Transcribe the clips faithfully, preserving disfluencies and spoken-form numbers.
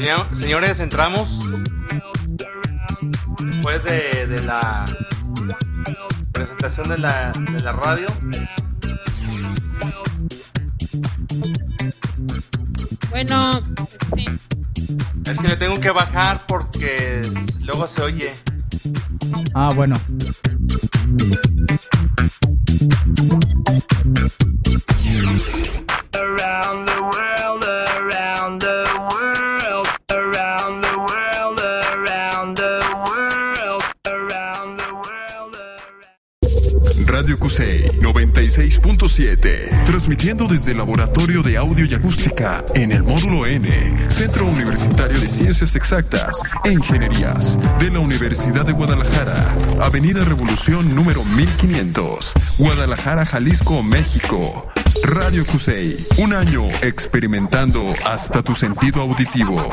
Señor, señores, entramos después de, de la presentación de la, de la radio. Bueno, sí. Es que le tengo que bajar porque luego se oye. Ah, bueno. Around the world, around the world, around the world, around the world, around the world, around... Radio Cusey noventa y seis punto siete, transmitiendo desde el Laboratorio de Audio y Acústica en el Módulo N, Centro Universitario de Ciencias Exactas e Ingenierías de la Universidad de Guadalajara, Avenida Revolución número mil quinientos, Guadalajara, Jalisco, México. Radio Cusey, un año experimentando hasta tu sentido auditivo.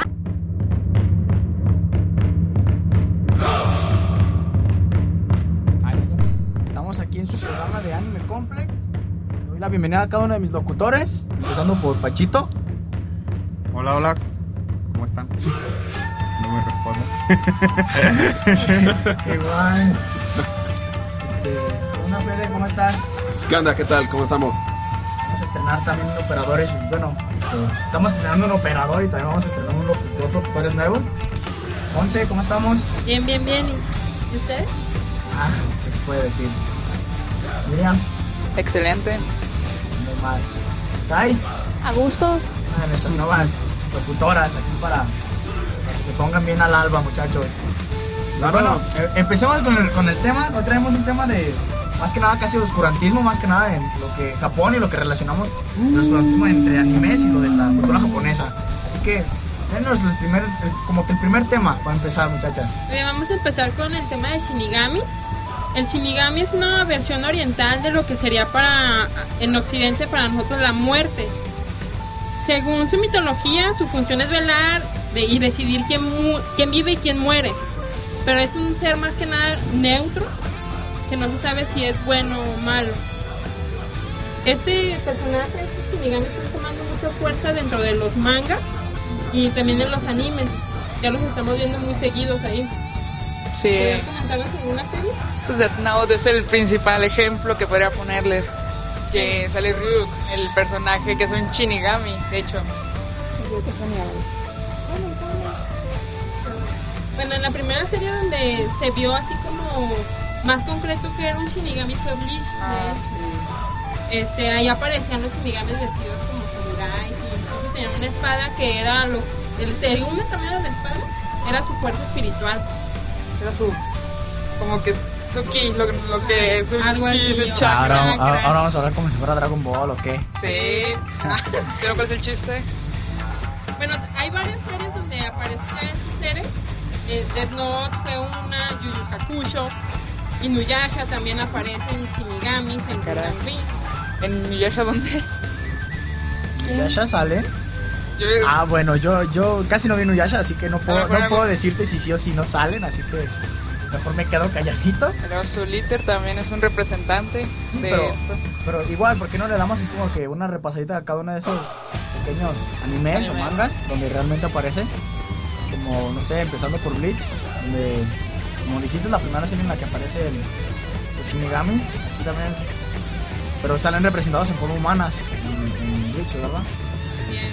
Estamos aquí en su programa de Anime Complex. Le doy la bienvenida a cada uno de mis locutores, empezando por Pachito. Hola, hola. ¿Cómo están? No me responden. Igual. Este, una Fede, ¿cómo estás? ¿Qué onda? ¿Qué tal? ¿Cómo estamos? Vamos a estrenar también operadores. Bueno, este, estamos estrenando un operador y también vamos a estrenar unos, dos locutores nuevos. Once, ¿cómo estamos? Bien, bien, bien. ¿Y ustedes? Ah, ¿qué se puede decir? Miriam. Excelente. Muy mal. Tai. A gusto. Ah, nuestras nuevas locutoras aquí para, para que se pongan bien al alba, muchachos. Claro. Bueno, eh, empecemos con el, con el tema. Hoy traemos un tema de, más que nada, casi de oscurantismo, más que nada en lo que Japón y lo que relacionamos el oscurantismo entre animes y lo de la cultura japonesa. Así que, denos el primer, el, como que el primer tema para empezar, muchachas. Bien, vamos a empezar con el tema de shinigamis. El shinigami es una versión oriental de lo que sería para en Occidente para nosotros la muerte. Según su mitología, su función es velar de, y decidir quién, mu- quién vive y quién muere. Pero es un ser más que nada neutro, que no se sabe si es bueno o malo. Este personaje, estos shinigamis, están tomando mucha fuerza dentro de los mangas y también en los animes. Ya los estamos viendo muy seguidos ahí. Sí. ¿Podrían comentarnos alguna serie? Pues Death Note es el principal ejemplo que podría ponerles. Que sale Ryuk, el personaje que es un shinigami, de hecho. Bueno, en la primera serie donde se vio así como más concreto que era un shinigami fue Bleach. Ah, sí. Este, ahí aparecían los shinigamis vestidos como samuráis y incluso tenían una espada que era lo, el segundo tamaño de la espada era su fuerza espiritual. Era su, como que es su ki, lo, lo que es su Algo ki, así, su o- chakra. Ahora, ahora, ahora vamos a hablar como si fuera Dragon Ball o qué. Sí. ¿Pero cuál es el chiste? Bueno, hay varias series donde aparecen estos seres. Eh, Death Note fue una, Yu Yu Hakusho, Inuyasha también aparecen shinigamis en Caray. Kugan Rin. ¿En Nuyasha dónde? ¿Yasha salen? Yo, Ah, bueno, yo, yo casi no vi Nuyasha, así que no puedo, A ver, no puedo bueno. decirte si sí o si no salen, así que mejor me quedo calladito. pero su líder también es un representante Sí, de pero, esto. pero igual, ¿por qué no le damos es como que una repasadita a cada uno de esos pequeños animes o Anime. mangas donde realmente aparece? Como, no sé, empezando por Bleach, donde, como dijiste, es la primera serie en la que aparece el, el Shinigami. Aquí también, pero salen representados en forma humanas en, en Bleach, ¿verdad? Bien.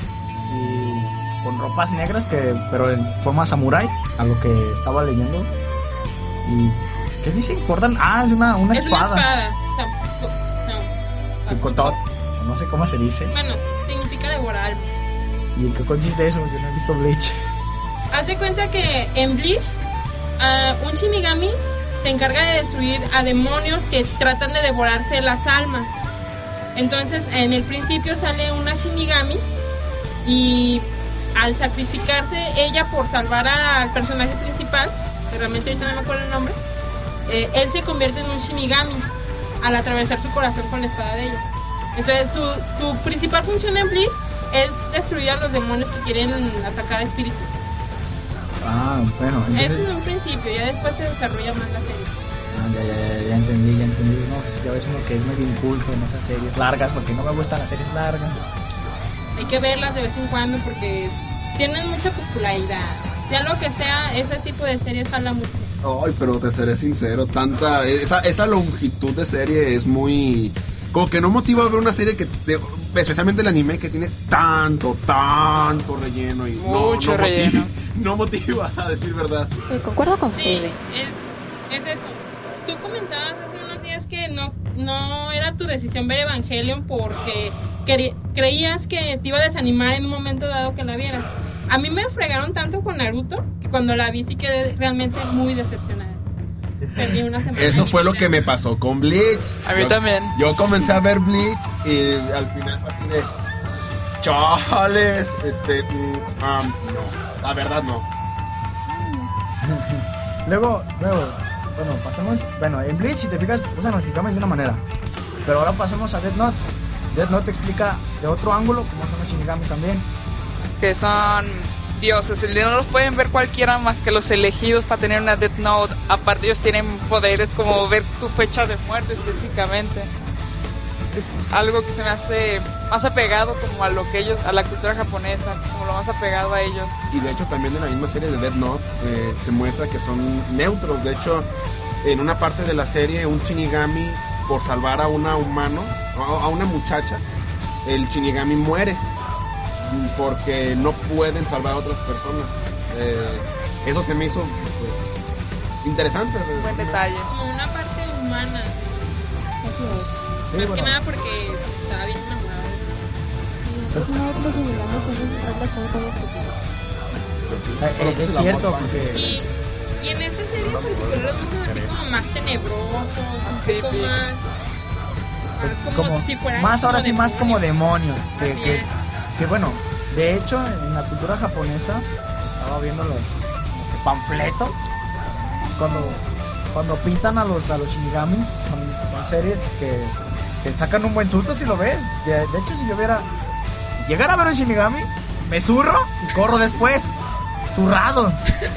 Y con ropas negras, que pero en forma samurai, a lo que estaba leyendo. ¿Y qué dicen? ¿Cortan? Ah, es una, una Es espada. una espada. Sam- El no. kotot, no sé cómo se dice. Bueno, significa devorar alma. ¿Y en qué consiste eso? Yo no he visto Bleach. Haz de cuenta que en Bleach, uh, un Shinigami se encarga de destruir a demonios que tratan de devorarse las almas. Entonces, en el principio sale una Shinigami y al sacrificarse ella por salvar al personaje principal, que realmente ahorita no me acuerdo el nombre, eh, él se convierte en un Shinigami al atravesar su corazón con la espada de ella. Entonces, su, su principal función en Bleach es destruir a los demonios que quieren atacar a espíritus. Ah, bueno. Entonces... Eso en un principio, ya después se desarrolla más la serie. Ah, ya, ya, ya, ya entendí, ya entendí. No, pues ya ves uno que es medio inculto en esas series largas, porque no me gustan las series largas. Hay que verlas de vez en cuando porque tienen mucha popularidad. Sea lo que sea, ese tipo de series jala mucho. Ay, pero te seré sincero, tanta esa, esa longitud de serie es muy... Como que no motiva a ver una serie que, te- especialmente el anime, que tiene tanto, tanto relleno y no- Mucho no, relleno. motiva, no motiva, a decir verdad. Sí, concuerdo con Sí, Fede. es, es eso. Tú comentabas hace unos días que no, no era tu decisión ver Evangelion porque queri- creías que te iba a desanimar en un momento dado que la vieras. A mí me fregaron tanto con Naruto que cuando la vi sí quedé realmente muy decepcionada. Perdí una semana. Eso fue lo que me pasó con Bleach. A mí Yo- también. Yo comencé a ver Bleach y al final fue así de... Chales, este... mm, ah, no, la verdad no. Luego, luego, bueno, pasemos. Bueno, en Bleach, si te fijas, usan los Shinigamis de una manera. Pero ahora pasemos a Death Note. Death Note te explica de otro ángulo cómo son los Shinigamis también. Que son dioses, el no los pueden ver cualquiera más que los elegidos para tener una Death Note. Aparte ellos tienen poderes como ver tu fecha de muerte específicamente. Es algo que se me hace más apegado como a lo que ellos, a la cultura japonesa, como lo más apegado a ellos. Y de hecho también en la misma serie de Death Note eh, se muestra que son neutros. De hecho, en una parte de la serie, un Shinigami, por salvar a una humano, a a una muchacha, el Shinigami muere porque no pueden salvar a otras personas. Eh, eso se me hizo pues, interesante. Buen detalle. Como una parte humana. Sí, Más bueno, que nada porque estaba bien enamorado. Es una otra que digamos que es un trabajo con todo futuro. eh, eh, es cierto, porque Y, y en esta serie en particular los muestran así como más tenebrosos, un poco creepy. más... es más como, si fueran más ahora como sí, más como demonios. demonios. Que, Así que, es. que bueno, de hecho, en la cultura japonesa, estaba viendo los como que panfletos. Cuando, cuando pintan a los, a los Shinigamis, son, son series que te sacan un buen susto si lo ves. De, de hecho, si yo viera, si llegara a ver un Shinigami, me zurro y corro después. Zurrado.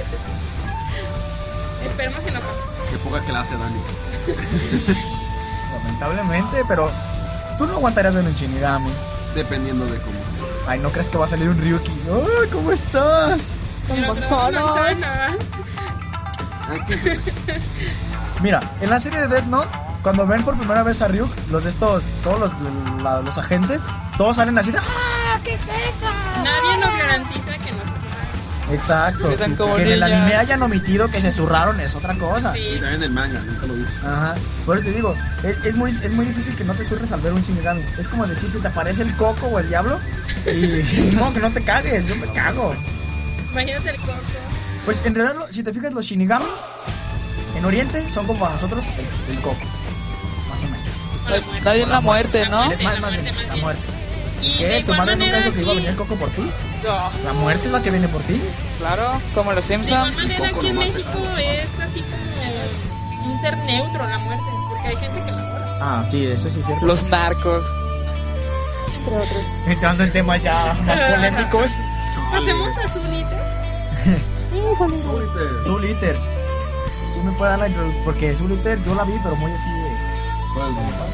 Esperemos que no pase. Qué poca que la hace Dani. Lamentablemente, pero tú no aguantarías ver un Shinigami. Dependiendo de cómo sea. Ay, no crees que va a salir un Ryuki. Ay, ¿cómo estás? Pero Con creo que solo. no sabe nada. Ay, ¿qué es eso? Mira, en la serie de Death Note, cuando ven por primera vez a Ryuk, los de estos, todos los, la- los agentes, todos salen así de ¡ah! ¿Qué es eso? Nadie nos garantiza que no se Exacto. Están como Que en el niñas. anime hayan omitido que se zurraron es otra cosa. Sí. Y también el manga, nunca lo viste. Ajá. Por eso te digo, es, es muy, es muy difícil que no te zurres al ver un Shinigami. Es como decir, si te aparece el coco o el diablo, y ni modo que no te cagues, yo me cago. Imagínate el coco. Pues en realidad, lo- si te fijas, los Shinigamis en Oriente son como para nosotros el, el coco. Más o menos. O la muerte. Nadie en la muerte, ¿no? muerte, Más- la más bien, muerte, más la bien. muerte. Y de ¿Qué? ¿Tu igual madre nunca manera dijo que iba a aquí- venir el coco por ti? No, La muerte es la que viene por ti. claro, como los De igual Simpsons. manera coco aquí en no mata. México es así como un ser neutro la muerte, porque hay gente que la muere. Ah, sí, eso sí es cierto. Los narcos. Entre otros. Entrando en temas ya más polémicos. Hacemos a Zunita. Sí, Solito. Solitaire. Soul Eater. ¿Quién me puede dar la introducción? Porque Soul Eater yo la vi, pero muy así de... Pues,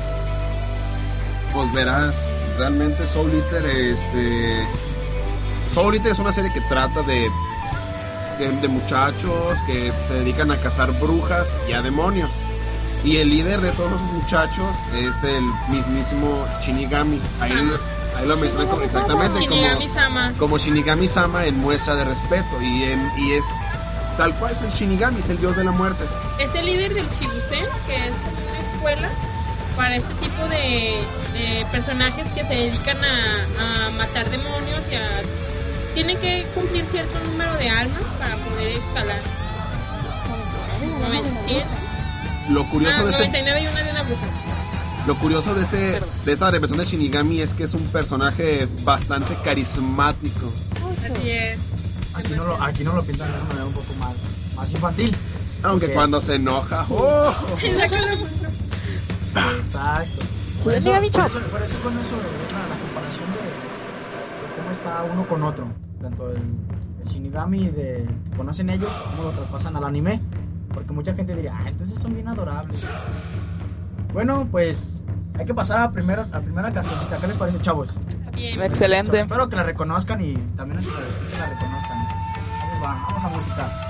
pues verás, realmente Soul Eater, este... Soul Eater es una serie que trata de, de, de muchachos que se dedican a cazar brujas y a demonios. Y el líder de todos esos muchachos es el mismísimo Shinigami. Ahí, lo- ahí lo mencionan como, exactamente como, Shinigami-sama. como Shinigami-sama en muestra de respeto. Y, en, y es tal cual, es el Shinigami, es el dios de la muerte. Es el líder del Chibusen, que es una escuela para este tipo de, de personajes que se dedican a, a matar demonios y a... Tienen que cumplir cierto número de almas para poder escalar. noventa Lo curioso Ah, de este... noventa y nueve y una de una bruja. Lo curioso de este de esta reversión de Shinigami es que es un personaje bastante carismático. Así es. Aquí no lo, aquí no lo pintan de una manera un poco más, más infantil. Aunque Ok. cuando se enoja, ¡oh! Exacto. Por Cuídate, eso, Gabicho. por eso, por eso es bueno eso de ver la, la comparación de, de cómo está uno con otro. Tanto el, el Shinigami de, que conocen ellos, cómo lo traspasan al anime. Porque mucha gente diría, ah, entonces son bien adorables. Bueno, pues hay que pasar a, primero, a primera cancioncita. ¿Qué les parece, chavos? Bien. Excelente. So, espero que la reconozcan y también los que la escuchen la reconozcan. Vamos, va, vamos a música.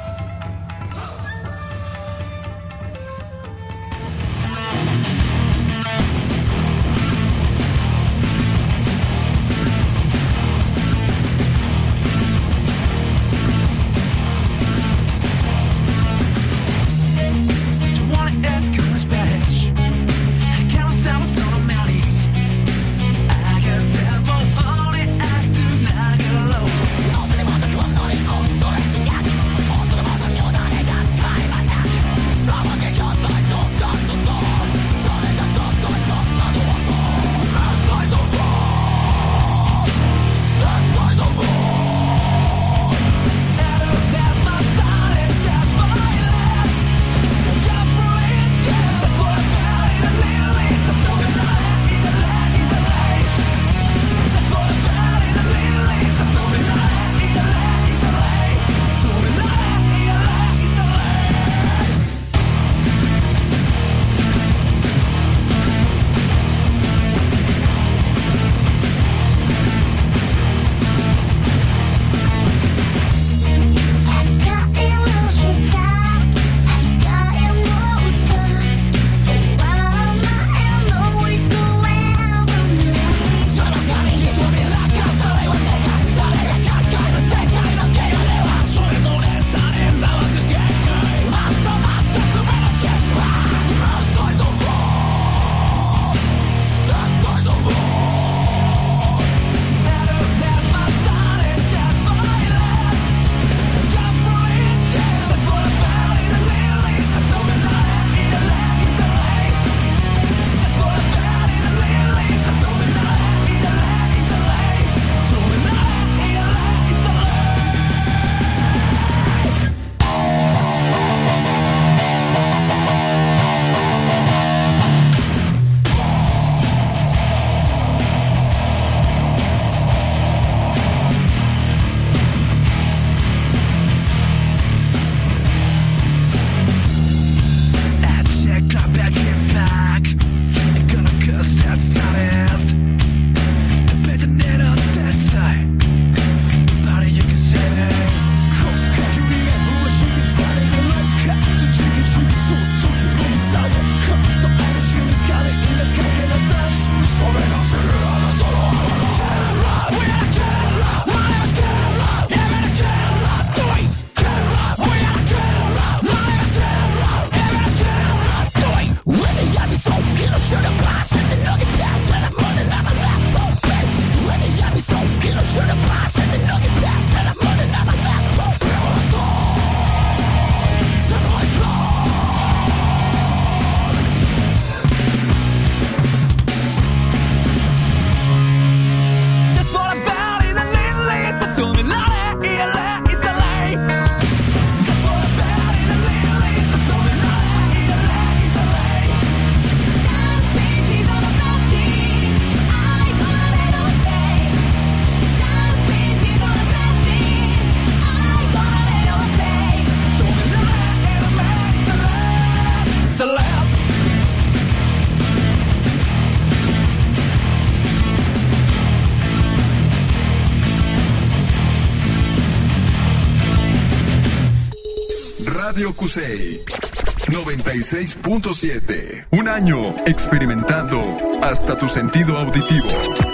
Radio Kusei noventa y seis punto siete. Un año experimentando hasta tu sentido auditivo.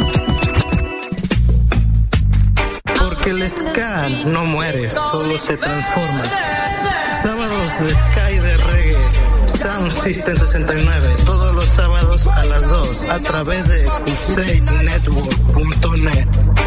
Porque el ska no muere, solo se transforma. Sábados de ska y de reggae. Sound System sesenta y nueve. Todos los sábados a las dos. A través de kusei network punto net.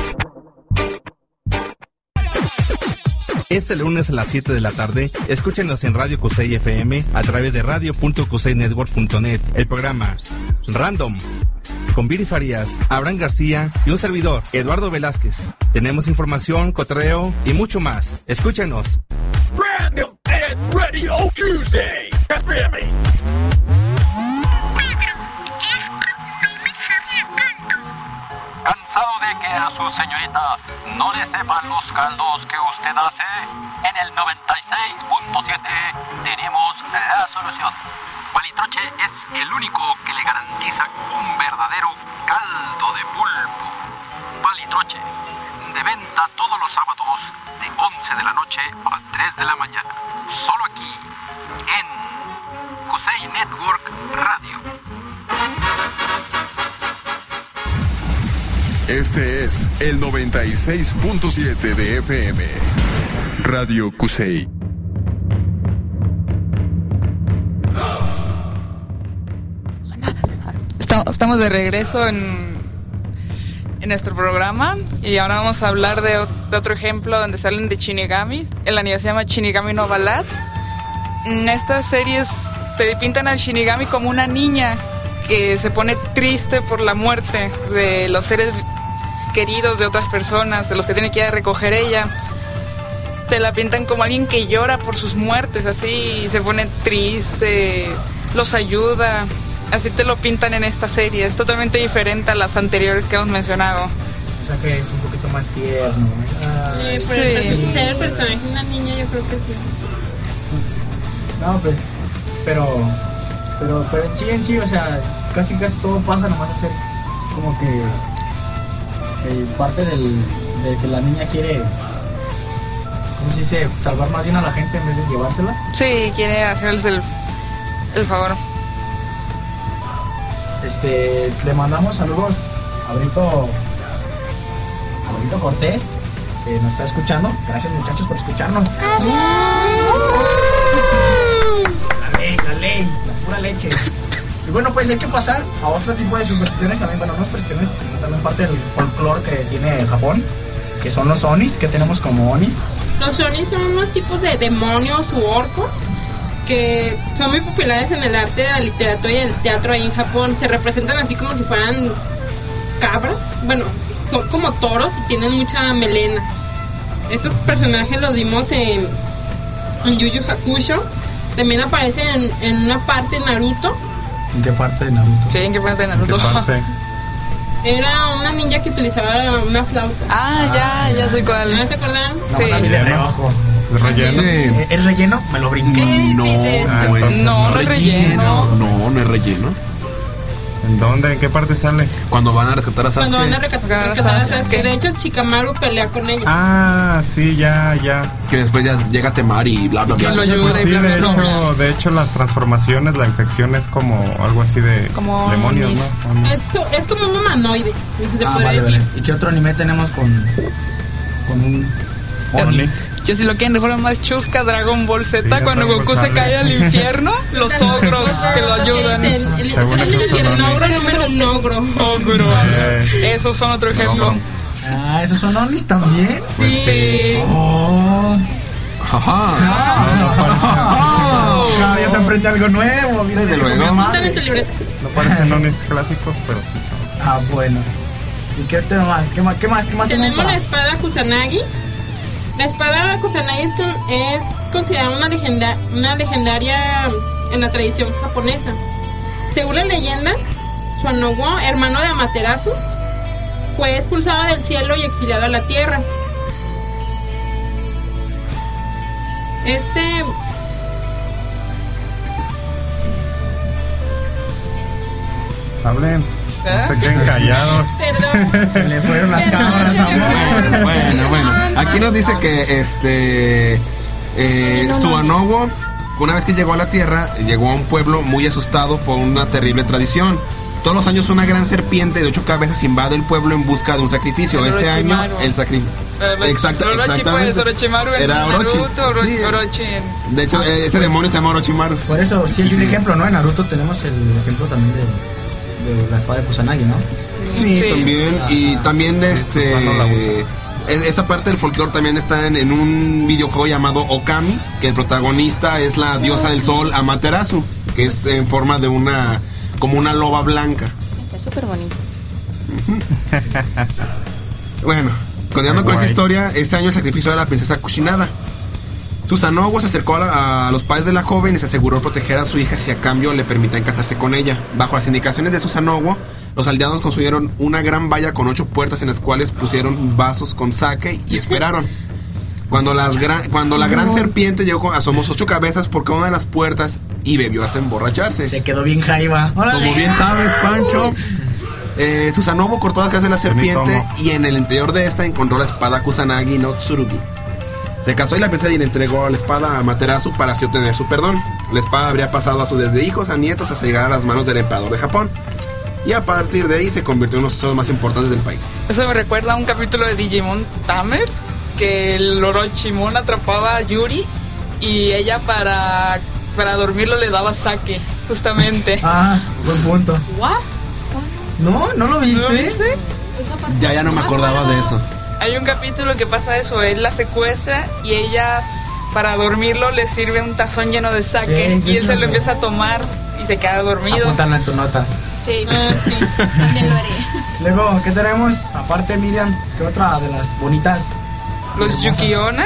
Este lunes a las siete de la tarde, escúchenos en Radio Kusei F M a través de radio punto kusei network punto net. El programa Random, con Viri Farías, Abraham García y un servidor, Eduardo Velázquez. Tenemos información, cotorreo y mucho más. Escúchenos. Random at Radio Kusei F M. ¿Cansado de que a su señorita no le sepan los caldos que usted hace? En el noventa y seis punto siete tenemos la solución. Palitroche es el único que le garantiza un verdadero caldo de pulpo. Este es el noventa y seis punto siete de F M. Radio Kusei. Estamos de regreso en, en nuestro programa y ahora vamos a hablar de, de otro ejemplo donde salen de Shinigamis. El anime se llama Shinigami no Ballad. En estas series te pintan al Shinigami como una niña que se pone triste por la muerte de los seres queridos de otras personas, de los que tiene que ir a recoger ella. Te la pintan como alguien que llora por sus muertes, así, se pone triste, los ayuda. Así te lo pintan en esta serie. Es totalmente diferente a las anteriores que hemos mencionado. O sea que es un poquito más tierno. Ah, Sí, pero sí. el, el personaje de una niña yo creo que sí. No, pues, pero, pero, pero en sí, en sí, o sea, casi casi todo pasa nomás a ser como que eh, parte del, de que la niña quiere, ¿cómo se dice? Salvar más bien a la gente en vez de llevársela. Sí, quiere hacerles el, el favor. Este, le mandamos saludos a Brito, a Brito Cortés, que nos está escuchando. Gracias, muchachos, por escucharnos. La ley, la ley, la pura leche. Y bueno, pues hay que pasar a otro tipo de supersticiones también. Bueno, no supersticiones, sino también parte del folclore que tiene Japón, que son los onis, que tenemos como onis. Los onis son unos tipos de demonios u orcos que son muy populares en el arte de la literatura y el teatro ahí en Japón. Se representan así como si fueran cabras, bueno, son como toros y tienen mucha melena. Estos personajes los vimos en, en Yu Yu Hakusho. También aparecen en, en una parte de Naruto. ¿En qué parte de Naruto? Sí, ¿en qué parte de Naruto? ¿Qué parte? Era una ninja que utilizaba una flauta. Ah, ya, ya sé cuál. ¿No se acuerdan? No, Sí. una de rojo. ¿El relleno? Sí. ¿Es relleno? Me lo brinqué. No, Ah, pues, entonces no, no es relleno. No, no es relleno. ¿En dónde? ¿En qué parte sale? Cuando van a rescatar a Sasuke. Cuando van a rescatar rescatar a Sasuke. De hecho, Shikamaru pelea con ellos. Ah, sí, ya, ya. Que después ya llega Temari y bla, bla, bla. ¿Quién lo Pues ayuda? sí, y bla, de bla, bla. hecho, de hecho las transformaciones, la infección es como algo así de Como demonios, onis. ¿no? Onis. Es, co- es como un humanoide, si se Ah, puede vale, decir. vale. ¿Y qué otro anime tenemos con, con un Oni. Yo si lo quieren de forma más chusca, Dragon Ball Z, Sí, cuando Dragon Ball Goku se sale. cae al infierno, los ogros que lo ayudan. El, el, Según el, eso el, son el onis. ogro número un ogro. Ogro. Eh, Esos son otro ejemplo. Ah, ¿esos son onis también? pues sí. Oh. Ajá. Cada día se aprende algo nuevo. ¿viste? Desde luego. Mi Dale madre. tu libreta. No parecen onis clásicos, pero sí son. Ah, bueno. ¿Y qué tema más? ¿Qué más? ¿Qué más? ¿Qué más tenemos? Tenemos la para- espada Kusanagi. La espada Kusanagi es, con- es considerada una, legenda, una legendaria en la tradición japonesa. Según la leyenda, Suanogo, hermano de Amaterasu, fue expulsado del cielo y exiliado a la tierra. Este Hablen. No se queden callados. Perdón. Se le fueron las cabras, amor. Bueno, bueno. Aquí nos dice que este eh, Suanogo, una vez que llegó a la Tierra, llegó a un pueblo muy asustado por una terrible tradición. Todos los años una gran serpiente de ocho cabezas invade el pueblo en busca de un sacrificio. El Ese año Orochimaru. el sacrificio. Exacta, Orochi, pues, exactamente. Orochimaru en Era Orochi. Naruto, Oro- Sí. Orochi en... De hecho, eh, ese demonio se llama Orochimaru. Por eso, sí, Sí, es un sí. ejemplo, ¿no? En Naruto tenemos el ejemplo también de, de la espada de Kusanagi, ¿no? Sí, Sí. también. Y también Sí, este. Susano la usa. es- Esa parte del folclore también está en, en un videojuego llamado Okami, que el protagonista es la diosa del sol Amaterasu, que es en forma de una. Como una loba blanca. Está súper bonito. Bueno, continuando Qué con esa guay. historia, ese año el sacrificio de la princesa Kushinada. Susanoo se acercó a, la- a los padres de la joven y se aseguró proteger a su hija si a cambio le permitían casarse con ella. Bajo las indicaciones de Susanoo, los aldeanos construyeron una gran valla con ocho puertas en las cuales pusieron vasos con sake y esperaron. Cuando, las gran- cuando la gran serpiente llegó, con- asomó sus ocho cabezas por cada una de las puertas y bebió hasta emborracharse. Se quedó bien jaiba. Como bien sabes, Pancho, eh, Susanoo cortó las cabezas de la serpiente Bonito, y en el interior de esta encontró la espada Kusanagi no Tsurugi. Se casó y la princesa y le entregó la espada a Materasu para así obtener su perdón. La espada habría pasado a sus desde hijos a nietos hasta llegar a las manos del emperador de Japón. y a partir de ahí se convirtió en uno de los tesoros más importantes del país. Eso me recuerda a un capítulo de Digimon Tamer, que el Orochimon atrapaba a Yuri y ella para, para dormirlo le daba sake, justamente. Ah, buen punto. ¿What? ¿No? ¿No lo viste? ¿No lo viste? Ya, ya no me acordaba de eso. Hay un capítulo que pasa eso, él la secuestra y ella para dormirlo le sirve un tazón lleno de sake Eh, y él sí, se sí. lo empieza a tomar y se queda dormido. Apúntalo en tus notas. Sí, ah, sí, ya lo haré. Luego, ¿qué tenemos? Aparte, Miriam, ¿qué otra de las bonitas? Los hermosas? Yukionas,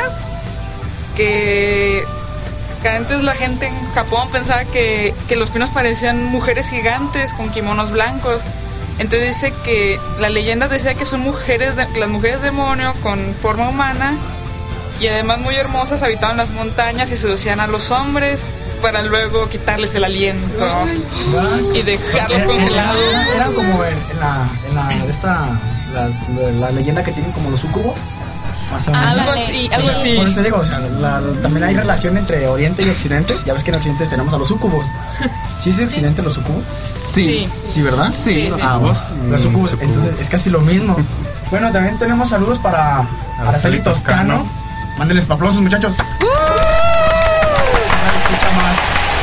que, que antes la gente en Japón pensaba que, que los pinos parecían mujeres gigantes con kimonos blancos. Entonces dice que la leyenda decía que son mujeres, de, las mujeres demonio con forma humana y además muy hermosas, habitaban las montañas y seducían a los hombres para luego quitarles el aliento y dejarlos Era- congelados. era- Eran como en, en la, en la, esta, la, la leyenda que tienen como los sucubos. Más o menos. Algo así, algo O sea, así. Por eso te digo, o sea, la- la- también hay relación entre Oriente y Occidente. Ya ves que en Occidente tenemos a los sucubos. ¿Sí es Occidente los sucubos? Sí. Sí, ¿verdad? Sí, los Ah, sucubos. bueno, los sucubos. Mm, Entonces es casi lo mismo. Bueno, también tenemos saludos para Araceli Araceli Toscano. Toscano. Mándenles aplausos, muchachos. Nadie escucha más.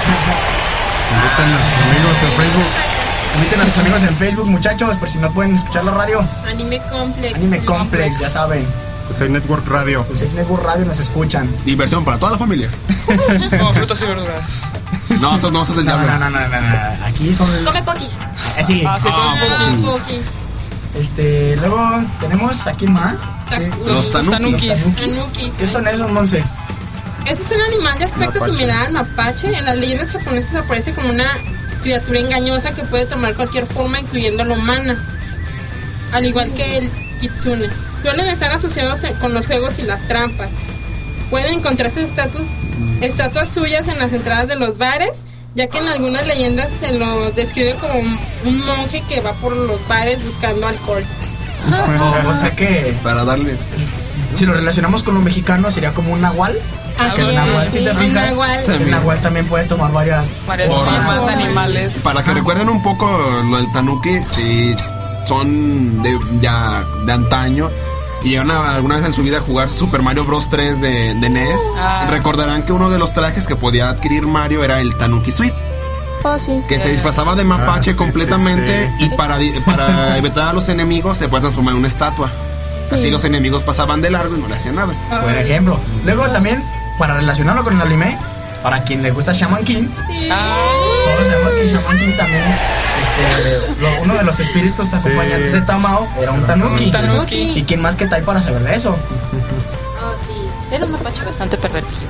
Inviten a sus amigos en Facebook. Inviten a sus amigos en Facebook, muchachos, por si no pueden escuchar la radio. Anime Complex. Anime Complex, ya saben. Pues hay Network Radio. Pues en Network Radio nos escuchan. Diversión para toda la familia. Como frutas y verduras. No, eso no, eso es del No, diablo. no, no, no, no, no. Aquí son. Come poquis. Eh, sí. Ah, sí, Ah, con poquis. Poki. Este, luego tenemos aquí más. ¿Qué? Los tanukis. Los tanukis. Tanuki. ¿Qué son esos, Monse? Este es un animal de aspecto Mapaches. similar al mapache. En las leyendas japonesas aparece como una criatura engañosa que puede tomar cualquier forma, incluyendo la humana. Al igual que el kitsune. Suelen estar asociados con los juegos y las trampas. Pueden encontrarse estatus, estatuas suyas en las entradas de los bares, ya que en algunas leyendas se los describe como un monje que va por los bares buscando alcohol. O sea que Para darles. si lo relacionamos con lo mexicano sería como un nahual. Así Que el es, nahual, sí, si te un fijas, nahual. que el nahual también puede tomar varias Varias Formas. formas de animales. Para que recuerden un poco lo del tanuki, si son de, ya, de antaño y llegaron a- alguna vez en su vida a jugar Super Mario Bros. tres de, de N E S, Ah. recordarán que uno de los trajes que podía adquirir Mario era el Tanuki Suite, Oh, sí. que se disfrazaba de mapache Ah, sí, completamente sí, y para, di- para evitar a los enemigos se puede transformar en una estatua. Así los enemigos pasaban de largo y no le hacían nada. Buen ejemplo. Luego también, para relacionarlo con el anime, para quien le gusta Shaman King, Ah, todos sabemos que Shaman King también, este, lo- uno de los espíritus acompañantes de Tamao era un tanuki. un tanuki. ¿Y quién más que Tai para saber de eso? Oh, sí. Era un mapache bastante pervertido.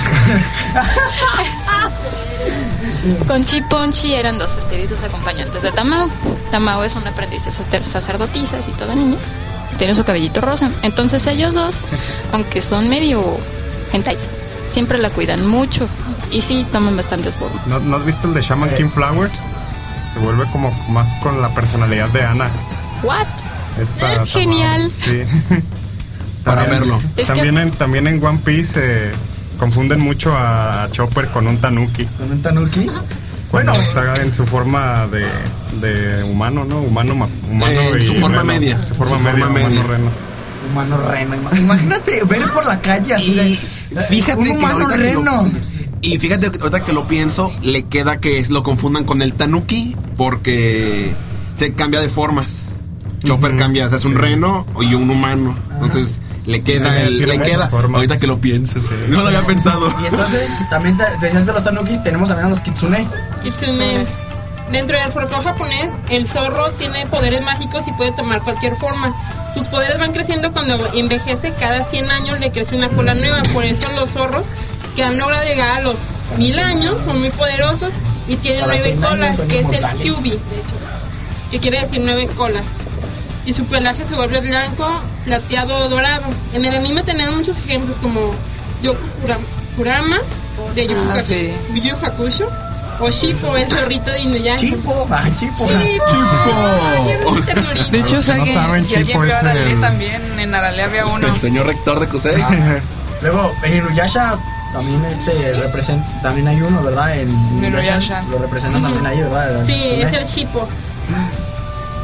Con Chi Ponchi eran dos espíritus acompañantes de Tamao. Tamao es un aprendiz de sacer- sacerdotisas y toda niña. Tiene su cabellito rosa. Entonces ellos dos, aunque son medio hentais, siempre la cuidan mucho. Y sí, toman bastantes formas. ¿No, ¿no has visto el de Shaman King Flowers? Se vuelve como más con la personalidad de Ana. ¿What? Esta Eh, Tamao. genial. Sí. Para verlo. Es que- También, en, también en One Piece eh, confunden mucho a Chopper con un tanuki. Con un tanuki. Cuando Bueno, está en su forma de, de humano, ¿no? Humano, ma- humano Eh, y su forma reno. media. Su forma Su media, forma humano media. reno. humano reno. ima- Imagínate ver por la calle así de. Fíjate un que humano ahorita que lo- reno. Y fíjate que ahorita que lo pienso, le queda que lo confundan con el tanuki porque se cambia de formas. Chopper Ujú. cambia, o sea, es un reno y un humano. Entonces le queda Tiene- el, tiene le muchas queda. formas. Ahorita que lo pienso, no lo había pensado. Y entonces, también te decías de los tanukis, tenemos también a los kitsune. Kitsune. Dentro del folclore japonés, el zorro tiene poderes mágicos y puede tomar cualquier forma. Sus poderes van creciendo cuando envejece. Cada cien años le crece una cola nueva. Por eso los zorros que han logrado llegar a los mil años son muy poderosos y tienen Cada nueve cien años colas, son que es el inmortales. kyubi, de hecho, que quiere decir nueve colas. Y su pelaje se vuelve blanco, plateado o dorado. En el anime tenemos muchos ejemplos como Yoku Kura- Kurama de Yu Ah, sí. Yu Yu Hakusho o Shippo, el zorrito de Inuyasha. Chipo, ah, chipo. Chipo. de hecho, Los si que no alguien, saben, si alguien Chipo vio es Arale el- también, en Arale había uno. El señor rector de Kusei. Luego, en Inuyasha también este representa, también hay uno, ¿verdad? En Inuyasha. lo representan también ahí, ¿verdad? Sí, Kitsune. es el Shippo.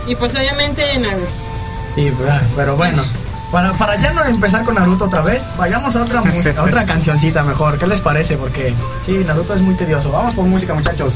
Y pues obviamente Naruto. Y, pero bueno, para, para ya no empezar con Naruto otra vez, vayamos a otra música, a otra cancioncita mejor. ¿Qué les parece? Porque sí, Naruto es muy tedioso. Vamos por música, muchachos.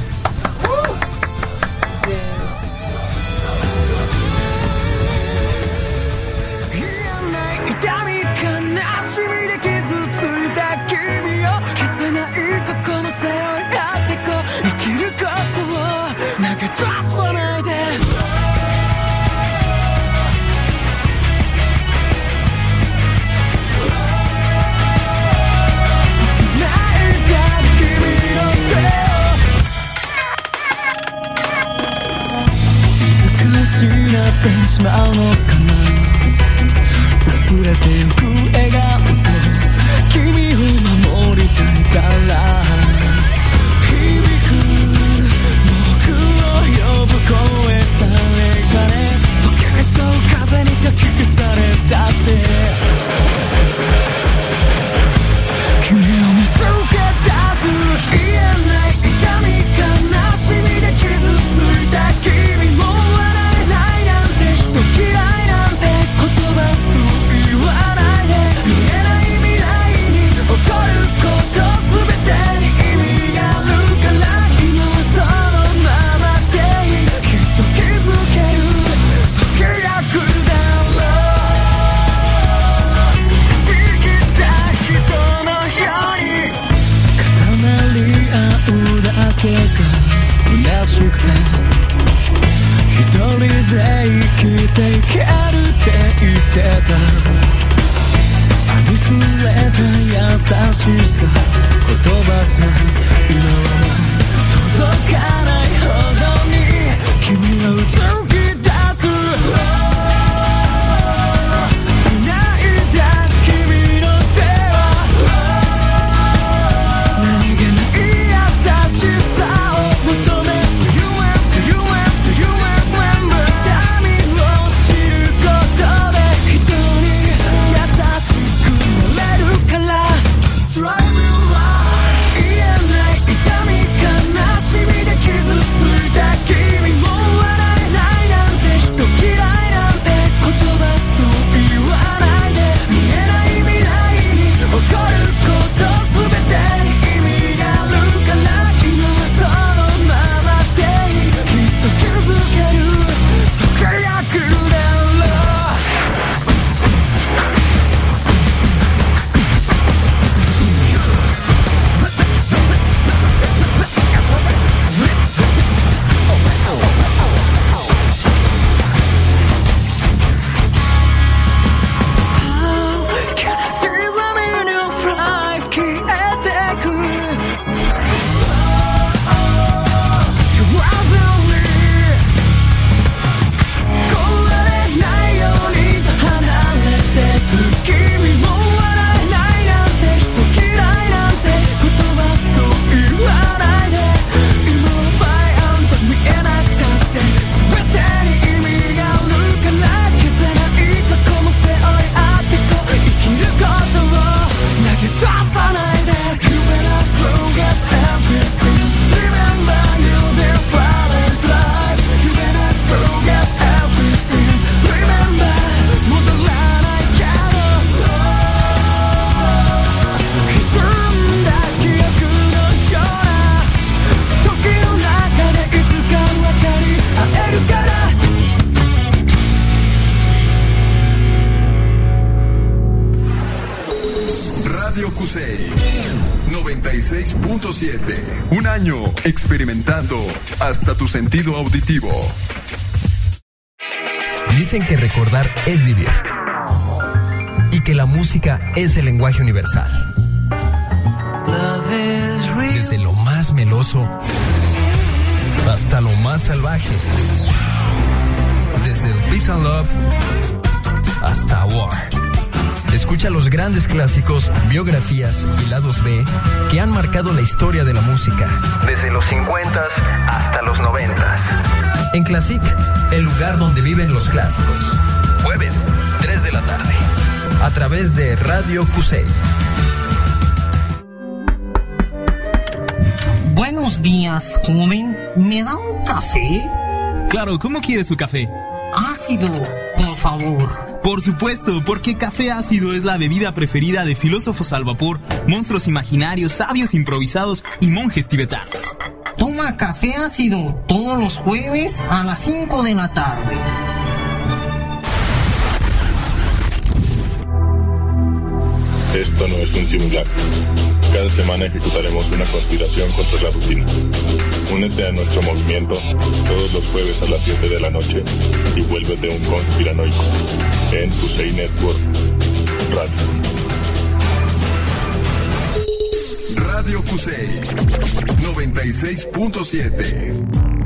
noventa y seis punto siete. Un año experimentando hasta tu sentido auditivo. Dicen que recordar es vivir y que la música es el lenguaje universal. Desde lo más meloso hasta lo más salvaje. Desde el Peace and Love hasta War. Escucha los grandes clásicos, biografías y lados B que han marcado la historia de la música. Desde los cincuentas hasta los noventas. En Classic, el lugar donde viven los clásicos. Jueves, tres de la tarde. A través de Radio Cusey. Buenos días, joven. ¿Me da un café? Claro, ¿cómo quiere su café? ácido, por favor. Por supuesto, porque café ácido es la bebida preferida de filósofos al vapor, monstruos imaginarios, sabios improvisados y monjes tibetanos. Toma café ácido todos los jueves a las cinco de la tarde. Esto no es un simulacro. Cada semana ejecutaremos una conspiración contra la rutina. Únete a nuestro movimiento todos los jueves a las siete de la noche y vuélvete un conspiranoico en Kusei Network Radio. Radio Kusei noventa y seis punto siete.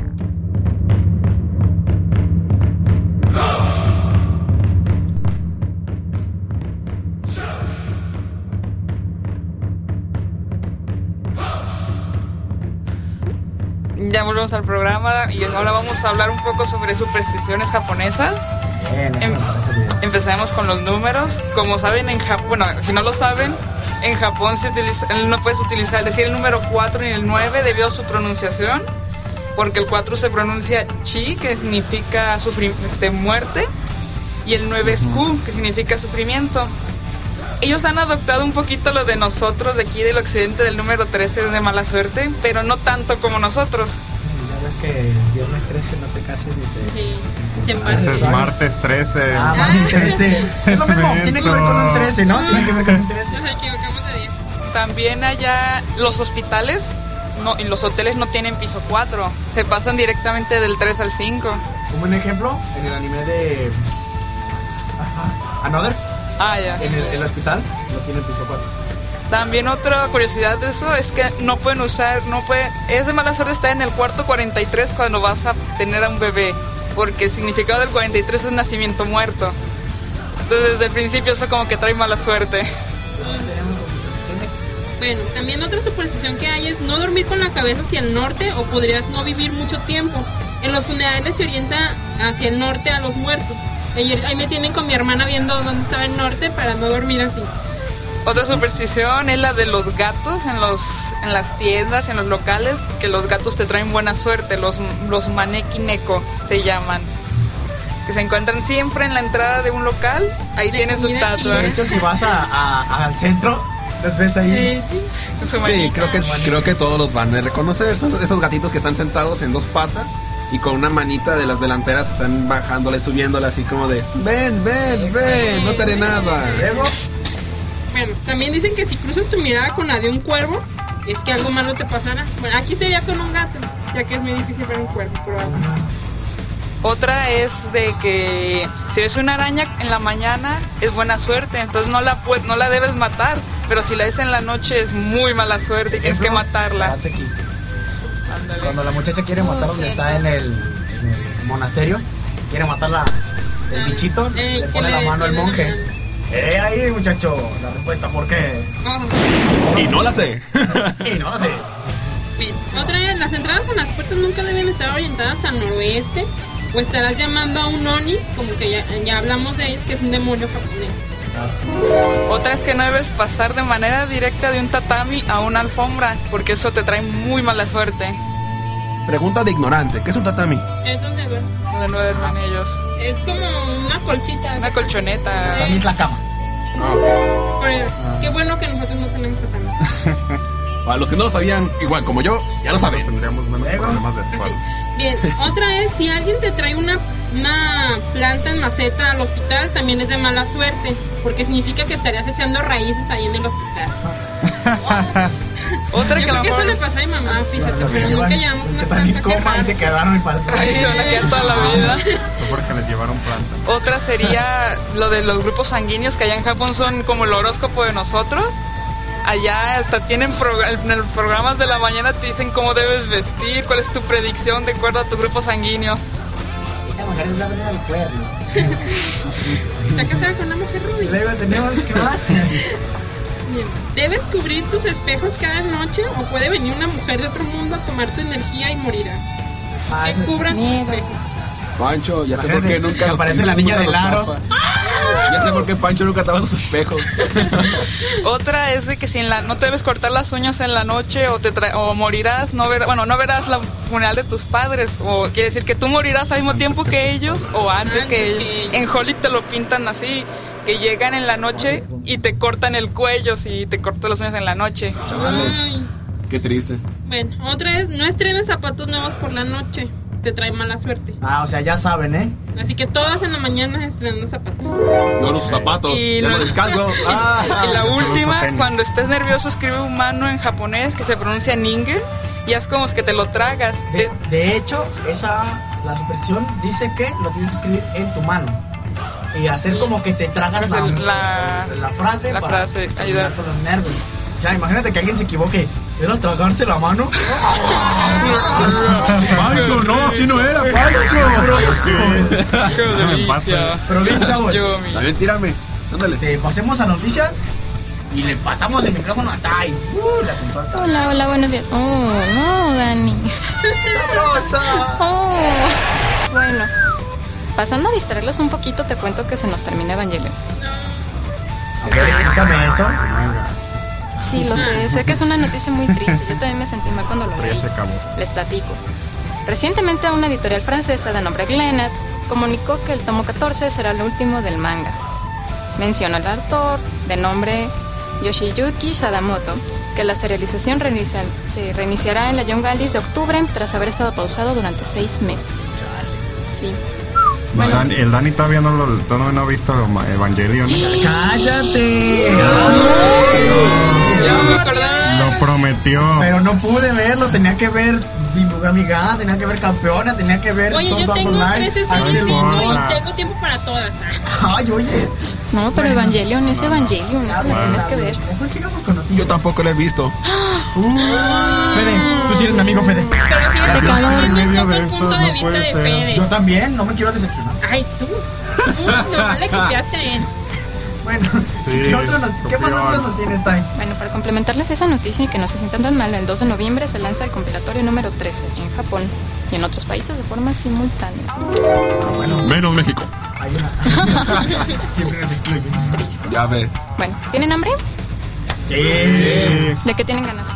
Ya volvemos al programa y ahora vamos a hablar un poco sobre supersticiones japonesas. Bien, eso em- me parece bien. Empezaremos con los números. Como saben, en Japón, bueno, si no lo saben, en Japón se utiliza, no puedes utilizar, decir el número cuatro ni el nueve debido a su pronunciación, porque el cuatro se pronuncia chi, que significa sufri- este, muerte, y el nueve es ku, que significa sufrimiento. Ellos han adoptado un poquito lo de nosotros, de aquí del occidente, del número trece es de mala suerte, pero no tanto como nosotros. Ya ves que viernes trece no te cases ni te... Sí, te Ese es martes trece. Ah, martes trece. Es lo mismo, tiene que ver con un trece, ¿no? Tiene que ver con un trece. Nos equivocamos de día. También allá los hospitales no, y los hoteles no tienen piso cuatro, se pasan directamente del tres al cinco. Como un ejemplo, en el anime de... Ajá. Another. Ah, ya. En el, el hospital no tiene piso cuatro. También otra curiosidad de eso es que no pueden usar, no pueden, es de mala suerte estar en el cuarto cuarenta y tres cuando vas a tener a un bebé, porque el significado del cuarenta y tres es nacimiento muerto. Entonces desde el principio eso como que trae mala suerte. Bueno, también otra superstición que hay es no dormir con la cabeza hacia el norte o podrías no vivir mucho tiempo. En los funerales se orienta hacia el norte a los muertos. Ayer, ahí me tienen con mi hermana viendo dónde estaba el norte para no dormir así. Otra superstición es la de los gatos en los en las tiendas, en los locales, que los gatos te traen buena suerte, los, los maneki neko se llaman. Que se encuentran siempre en la entrada de un local, ahí tienen su estatua. De hecho, si vas a, a- al centro, los ves ahí. Sí, creo que, creo que todos los van a reconocer. Son esos gatitos que están sentados en dos patas y con una manita de las delanteras están bajándole, subiéndole así como de ven, ven, ven, no te haré nada. Bueno, también dicen que si cruzas tu mirada con la de un cuervo, es que algo malo te pasará. Bueno, aquí sería con un gato, ya que es muy difícil ver un cuervo, pero algo más. Otra es de que si ves una araña en la mañana es buena suerte, entonces no la pue- no la debes matar, pero si la ves en la noche es muy mala suerte y tienes que matarla. Cuando la muchacha quiere matar donde está en el, en el monasterio, quiere matar la, el bichito, Eh, le que pone la le- mano al que le- monje. Eh, ahí, muchacho, la respuesta, ¿por qué? Y no la sé. Y no la sé. Bien, otra vez, las entradas a las puertas nunca deben estar orientadas al noroeste o estarás llamando a un Oni, como que ya, ya hablamos de ellos, que es un demonio japonés. Otra es que no debes pasar de manera directa de un tatami a una alfombra, porque eso te trae muy mala suerte. Pregunta de ignorante, ¿qué es un tatami? Es donde duermen. Donde no duermen ellos. Es como una colchita. Una colchoneta. Tatami es la cama. Pero, qué bueno que nosotros no tenemos tatami. Para los que no lo sabían, igual como yo, ya lo saben. Tendríamos menos problemas de espalda. Bien, otra es, si alguien te trae una, una planta en maceta al hospital, también es de mala suerte, porque significa que estarías echando raíces ahí en el hospital. Otra Yo que a creo lo que eso mejor- le pasó a mi mamá, fíjate, Los que pero nunca llevan- llevamos los que una están en planta. coma y se quedaron y parece. Ahí se van a quedar toda la vida. Fue porque les llevaron planta. Otra sería lo de los grupos sanguíneos que allá en Japón son como el horóscopo de nosotros. Allá hasta tienen pro- en los programas de la mañana te dicen cómo debes vestir, cuál es tu predicción de acuerdo a tu grupo sanguíneo. Esa mujer es la verdad del cuerno. Está casada con una mujer rubia. Luego tenemos que más. Bien. ¿Debes cubrir tus espejos cada noche o puede venir una mujer de otro mundo a tomar tu energía y morirá? Ah, Que eso- cubran tus espejos. Pancho, ya sé por Imagínate qué nunca que los aparece la nunca niña del los aro. tapa. Ya sé por qué Pancho nunca tapa los espejos. Otra es de que si en la, no te debes cortar las uñas en la noche o te tra- o morirás, no ver, bueno, no verás la funeral de tus padres, o quiere decir que tú morirás al mismo tiempo que ellos o antes que ellos. En Holly te lo pintan así, que llegan en la noche y te cortan el cuello si te cortas las uñas en la noche. Chavales, qué triste. Bueno, otra es, no estrenes zapatos nuevos por la noche, te trae mala suerte. Ah, o sea, ya saben, ¿eh? Así que todas en la mañana estrenando zapatos. No los zapatos, Y ya no- no descanso. Ah, Y la última, tenis. cuando estés nervioso, escribe humano en japonés que se pronuncia Ningen y es como que te lo tragas. De, de hecho, esa, la superstición dice que lo tienes que escribir en tu mano. Y hacer como que te tragas la, La- la frase la para frase, ayudar ayudar. con los nervios. O sea, imagínate que alguien se equivoque. ¿Era tragarse la mano? Pancho, no, así no era, Pancho. ¡Qué delicia! Pero bien, chavos. También tírame. Ándale. Este, pasemos a noticias y le pasamos el micrófono a Tai. Uh, la sensualta. Hola, hola, buenos días. Oh, no, Dani. ¡Sabrosa! Oh. Bueno, pasando a distraerlos un poquito, te cuento que se nos termina Evangelion. A ver, explícame eso. Sí, lo sé, sé que es una noticia muy triste. Yo también me sentí mal cuando lo Pero ya leí. se acabó. Les platico. Recientemente una editorial francesa de nombre Glenat comunicó que el tomo catorce será el último del manga. Menciona al autor, de nombre Yoshiyuki Sadamoto, que la serialización reinicia- se reiniciará en la Young Alice de octubre tras haber estado pausado durante seis meses. Sí. El Dani, el Dani todavía no, lo, todavía no ha visto Evangelion. ¡Cállate! Ya me acordé. Lo prometió. Pero no pude verlo, tenía que ver Bimugami Ga, tenía que ver Campeona, tenía que ver Oye, yo Sword Art tengo Online, tres Axel sesiones Bond. y tengo tiempo para todas. Ay, oye. No, pero Evangelion es Evangelion, eso lo tienes que ver. Mejor sigamos con noticias. Yo tampoco lo he visto. Fede, tú sí eres mi amigo, Fede. Pero fíjate que En entiendo un medio poco de el esto punto no de vista puede de ser. Fede. Yo también, no me quiero decepcionar. Ay, tú. Tú no le copiaste a él. Bueno, Sí, ¿qué, otra nos- ¿qué más copión. noticias nos tienes, Tai? Bueno, para complementarles esa noticia y que no se sientan tan mal, el dos de noviembre se lanza el compilatorio número trece en Japón y en otros países de forma simultánea. Menos México. Hay una. Siempre nos excluyen. Ya ves. Bueno, ¿tienen hambre? Sí. ¿De qué tienen ganas?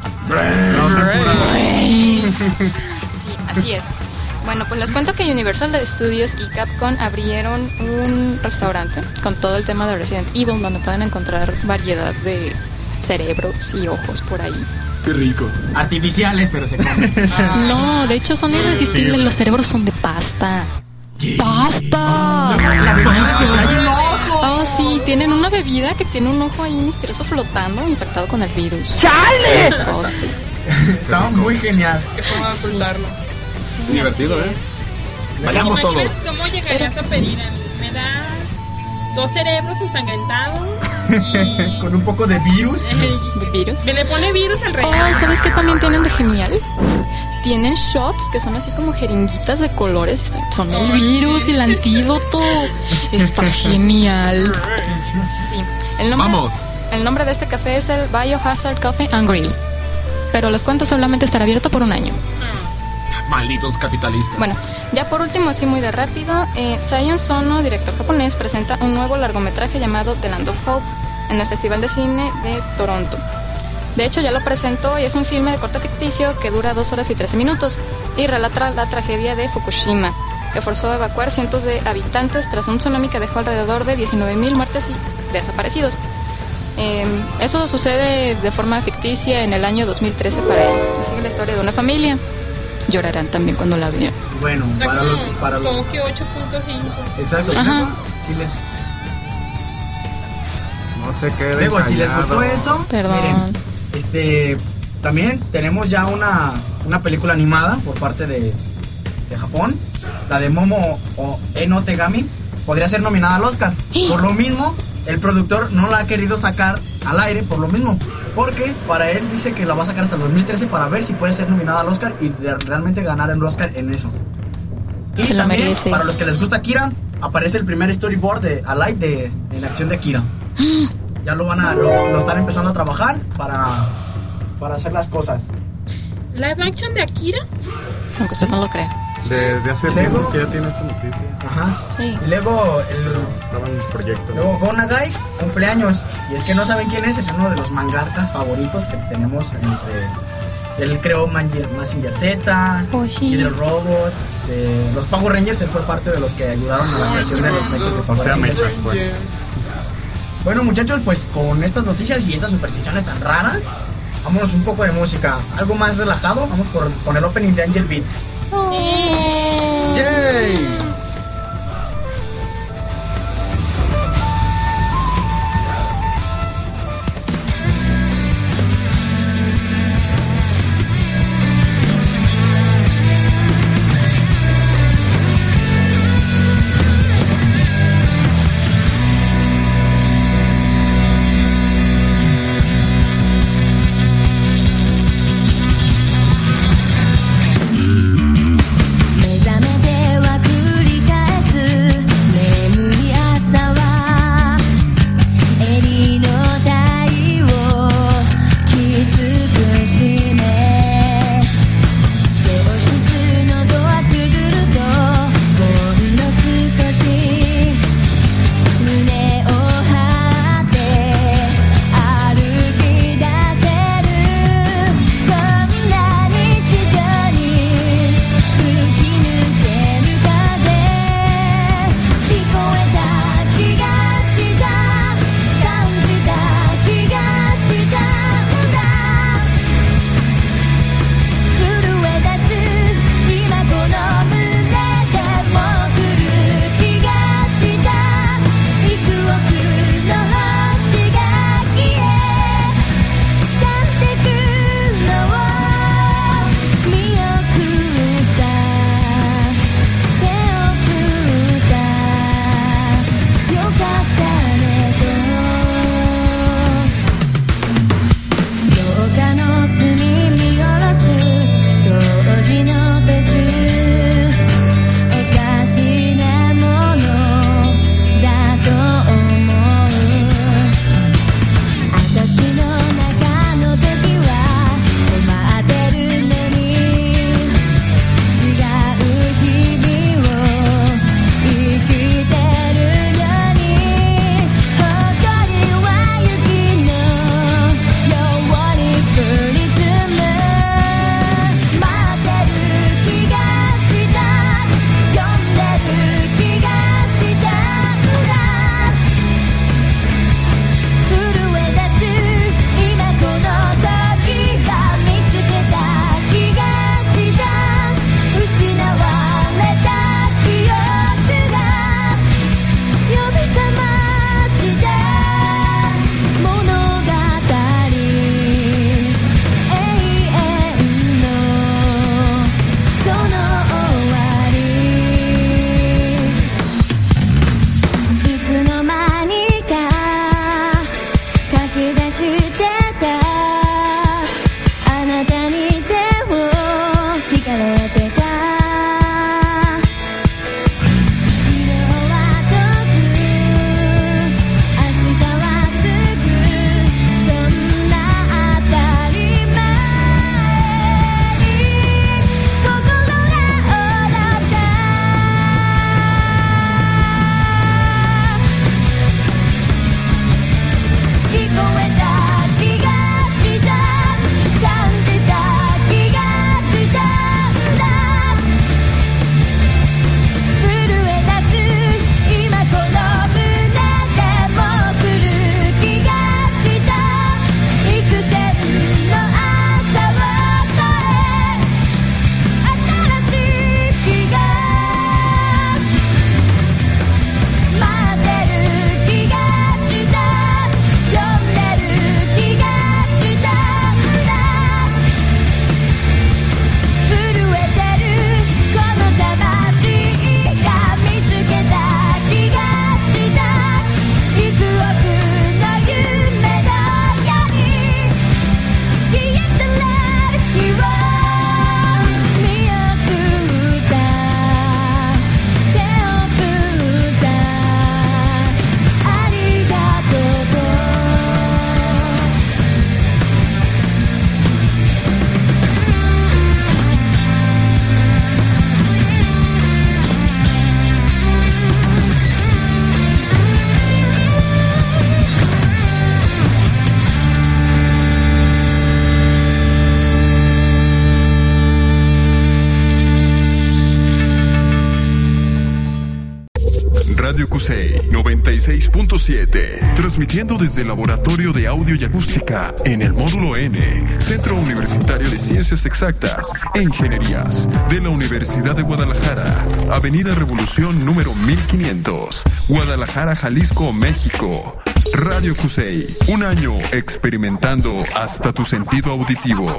Sí, así es. Bueno, pues les cuento que Universal Studios y Capcom abrieron un restaurante con todo el tema de Resident Evil donde pueden encontrar variedad de cerebros y ojos por ahí. Qué rico. Artificiales, pero se comen. No, de hecho son irresistibles, los cerebros son de pasta. ¡Pasta! La bebida que trae un ojo. Oh, sí, tienen una bebida que tiene un ojo ahí misterioso flotando infectado con el virus. ¡Chale! Oh, sí. Estaba muy genial. Qué forma de ocultarlo. Sí, Divertido, así ¿eh? es. Vayamos todos. ¿Imaginas cómo llegarías a pedir? Me da dos cerebros ensangrentados y... Con un poco de virus. ¿De virus? Me le pone virus al rey. Oh, ¿sabes qué también tienen de genial? Tienen shots que son así como jeringuitas de colores. Está- Son el virus y el antídoto. Está genial. Sí. El nombre, Vamos. El nombre de este café es el Biohazard Coffee and Grill. Pero les cuento, solamente estará abierto por un año. Malditos capitalistas. Bueno, ya por último, así muy de rápido, eh, Sion Sono, director japonés, presenta un nuevo largometraje llamado The Land of Hope en el Festival de Cine de Toronto. De hecho, ya lo presentó y es un filme de corte ficticio que dura dos horas y trece minutos y relata la tragedia de Fukushima, que forzó a evacuar cientos de habitantes tras un tsunami que dejó alrededor de diecinueve mil muertes y desaparecidos. Eh, eso sucede de forma ficticia en el año dos mil trece para él. Sigue la historia de una familia. Llorarán también cuando la vean. Bueno, Está para como, los. Para los como que ocho punto cinco. exacto. Ajá. Si les, No se queden luego, si les gustó callados. eso, Perdón. miren, este, también tenemos ya una, una película animada por parte de, de Japón, la de Momo o Eno Tegami, podría ser nominada al Oscar. Por lo mismo, el productor no la ha querido sacar al aire, por lo mismo, porque para él dice que la va a sacar hasta el dos mil trece para ver si puede ser nominada al Oscar y de realmente ganar el Oscar en eso. Y Se lo también, merece. para los que les gusta Akira, aparece el primer storyboard de Alive de, de la acción de Akira. Ya lo van a, lo, lo están empezando a trabajar para, para hacer las cosas. ¿Live action de Akira? Aunque usted no lo crea. Desde hace Luego- tiempo que ya tiene esa noticia. Ajá. Sí. Y luego el Estaba en el proyecto. luego Go Nagai, cumpleaños. Y es que no saben quién es, es uno de los mangakas favoritos que tenemos entre. Él creó Mazinger Z, Hydro Robot, este, los Power Rangers. Él fue parte de los que ayudaron a la creación de los mechas de Power O sea, Rangers. mechas, pues. Bueno, muchachos, pues con estas noticias y estas supersticiones tan raras, vámonos un poco de música, algo más relajado. Vamos por, con el opening de Angel Beats. ¡Yay! 「目覚めてはくる」 Kusei noventa y seis punto siete, transmitiendo desde el Laboratorio de Audio y Acústica en el módulo N, Centro Universitario de Ciencias Exactas e Ingenierías de la Universidad de Guadalajara, Avenida Revolución número mil quinientos, Guadalajara, Jalisco, México. Radio Kusei, un año experimentando hasta tu sentido auditivo.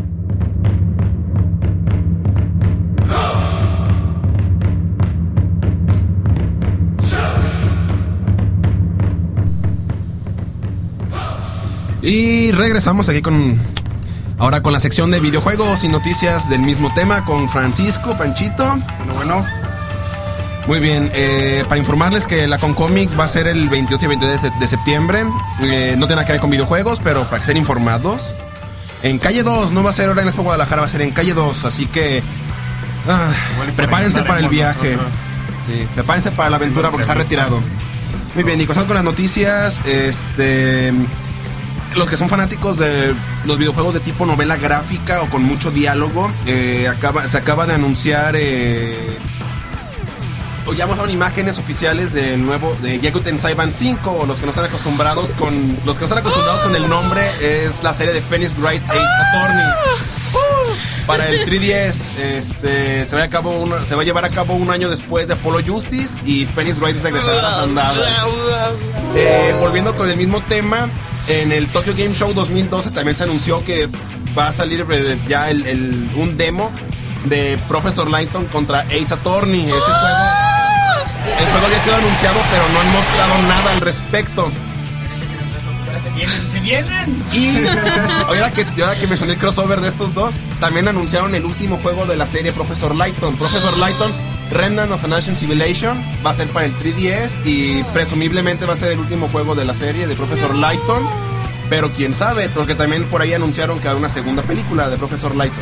Y regresamos aquí con ahora con la sección de videojuegos y noticias del mismo tema con Francisco, Panchito. Bueno, bueno. Muy bien, eh, para informarles que la Concomic va a ser el veintiocho y veintidós de, de septiembre. Eh, no tiene nada que ver con videojuegos, pero para que estén informados. En calle dos, no va a ser ahora en Expo Guadalajara, va a ser en calle dos, así que ah, prepárense para el viaje. Sí, prepárense para la aventura porque está retirado. Muy bien, y pasando con las noticias, este... los que son fanáticos de los videojuegos de tipo novela gráfica o con mucho diálogo, eh, acaba, se acaba de anunciar, eh, o ya mostraron imágenes oficiales del nuevo de Yaku Tensei Ban cinco, o los que no están acostumbrados con los que no están acostumbrados con el nombre es la serie de Phoenix Wright Ace Attorney. Para el tres D S, este, se va a cabo una, se va a llevar a cabo un año después de Apollo Justice y Phoenix Wright regresará a las andadas. Eh, volviendo con el mismo tema, en el Tokyo Game Show dos mil doce también se anunció que va a salir ya el, el, un demo de Professor Layton contra Ace Attorney. Ese juego, el juego había sido anunciado, pero no han mostrado nada al respecto. Se vienen, se vienen. Y ahora que, ahora que mencioné el crossover de estos dos, también anunciaron el último juego de la serie Professor Layton. Professor Layton, Remnant of an Ancient Civilization, va a ser para el tres D S y presumiblemente va a ser el último juego de la serie de Professor Layton. Pero quién sabe, porque también por ahí anunciaron que hay una segunda película de Professor Layton.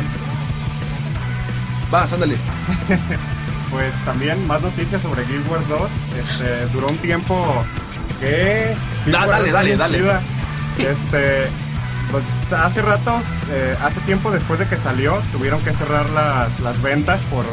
Vas, ándale. Pues también más noticias sobre Guild Wars dos. Este, duró un tiempo que... Da, dale, dale, dale. Chida. Este, pues, hace rato, eh, hace tiempo después de que salió, tuvieron que cerrar las, las ventas por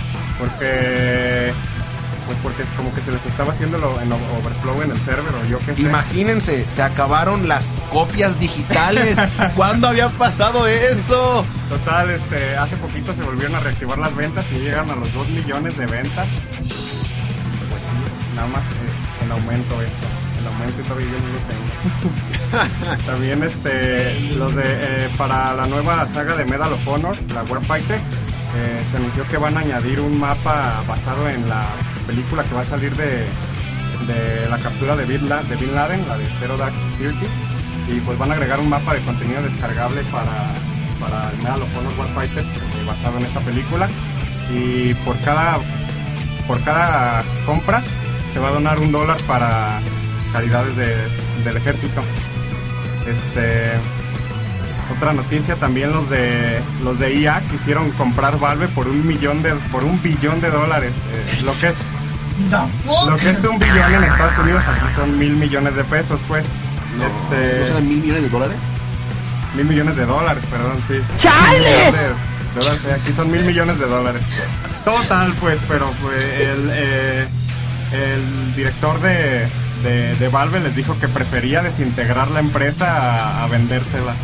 porque pues porque es como que se les estaba haciendo lo, en overflow en el server o yo qué sé. Imagínense, se acabaron las copias digitales. ¿Cuándo había pasado eso? Total, este, hace poquito se volvieron a reactivar las ventas y llegan a los dos millones de ventas. Pues sí, nada más eh, en aumento esto. El aumento y todavía yo no lo tengo. También este los de eh, para la nueva saga de Medal of Honor, la Warfighter, eh, se anunció que van a añadir un mapa basado en la película que va a salir de, de la captura de Bin, de Bin Laden, la de Zero Dark Thirty, y pues van a agregar un mapa de contenido descargable para, para el Medal of Honor Warfighter, eh, basado en esta película, y por cada por cada compra se va a donar un dólar para caridades de, del ejército. Este, otra noticia, también los de los de E A quisieron comprar Valve por un millón de por un billón de dólares. Eh, lo que es lo que es un billón en Estados Unidos aquí son mil millones de pesos, pues. No, este, ¿no serán mil millones de dólares? Mil millones de dólares, perdón, sí. ¡Chale! De dólares, eh, aquí son mil millones de dólares. Total, pues, pero pues, el eh, el director de De, de Valve les dijo que prefería desintegrar la empresa a, a vendérselas.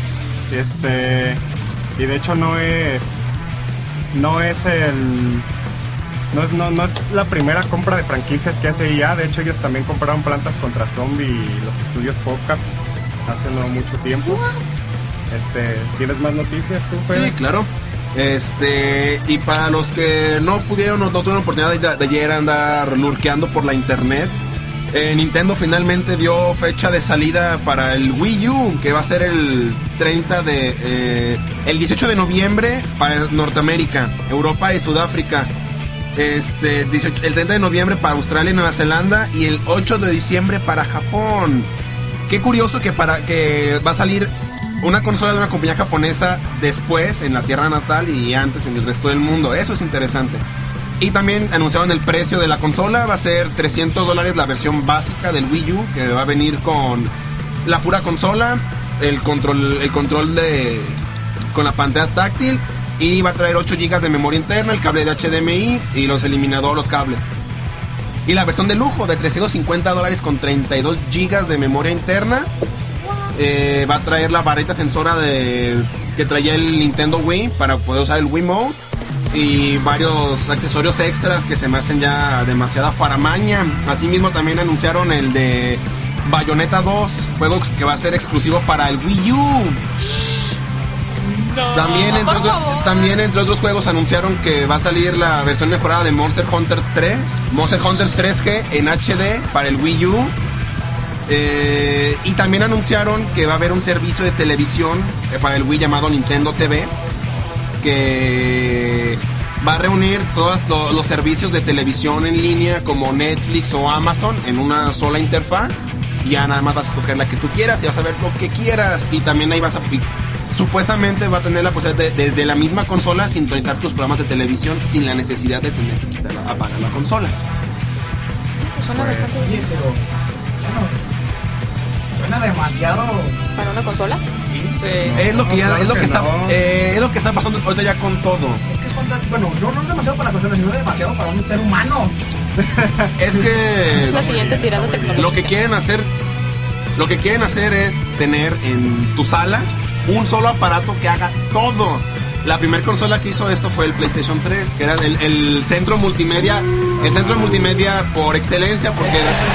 Este, y de hecho no es no es el no es, no, no es la primera compra de franquicias que hace E A. De hecho ellos también compraron Plantas contra Zombie y los estudios PopCap hace no mucho tiempo. Este, ¿tienes más noticias tú, Fede? Sí, claro. Este, y para los que no pudieron o no tuvieron oportunidad de, de ayer andar lurkeando por la internet, Eh, Nintendo finalmente dio fecha de salida para el Wii U, que va a ser el treinta de eh, el dieciocho de noviembre para Norteamérica, Europa y Sudáfrica. Este, dieciocho, el treinta de noviembre para Australia y Nueva Zelanda y el ocho de diciembre para Japón. Qué curioso que para que va a salir una consola de una compañía japonesa después en la tierra natal y antes en el resto del mundo. Eso es interesante. Y también anunciaron el precio de la consola. Va a ser trescientos dólares la versión básica del Wii U, que va a venir con la pura consola, el control, el control de con la pantalla táctil, y va a traer ocho gigas de memoria interna, el cable de H D M I y los eliminadores, los cables. Y la versión de lujo de trescientos cincuenta dólares con treinta y dos gigas de memoria interna. Eh, va a traer la barrita sensora de que traía el Nintendo Wii para poder usar el Wii Mode. Y varios accesorios extras que se me hacen ya demasiada faramaña. Asimismo también anunciaron el de Bayonetta dos, juego que va a ser exclusivo para el Wii U. No. También, entre otros, también entre otros juegos anunciaron que va a salir la versión mejorada de Monster Hunter tres, Monster Hunter tres G en H D para el Wii U. Eh, y también anunciaron que va a haber un servicio de televisión eh, para el Wii llamado Nintendo T V, que va a reunir todos lo, los servicios de televisión en línea como Netflix o Amazon en una sola interfaz. Y ya nada más vas a escoger la que tú quieras y vas a ver lo que quieras. Y también ahí vas a... Supuestamente va a tener la posibilidad de desde la misma consola sintonizar tus programas de televisión sin la necesidad de tener que quitar, apagar la consola. Suena pues, bastante sí, bien. pero bueno, suena demasiado. ¿Para una consola? Sí. Pues, es lo que ya, claro es lo que, que está, no. eh, es lo que está pasando ahorita ya con todo. Es que es fantástico. Bueno, no, no es demasiado para consola, sino demasiado para un ser humano. Es que Es la siguiente tirada tecnológica. lo que quieren hacer, lo que quieren hacer es tener en tu sala un solo aparato que haga todo. La primera consola que hizo esto fue el PlayStation tres, que era el, el centro multimedia, el centro de multimedia por excelencia, porque era eso,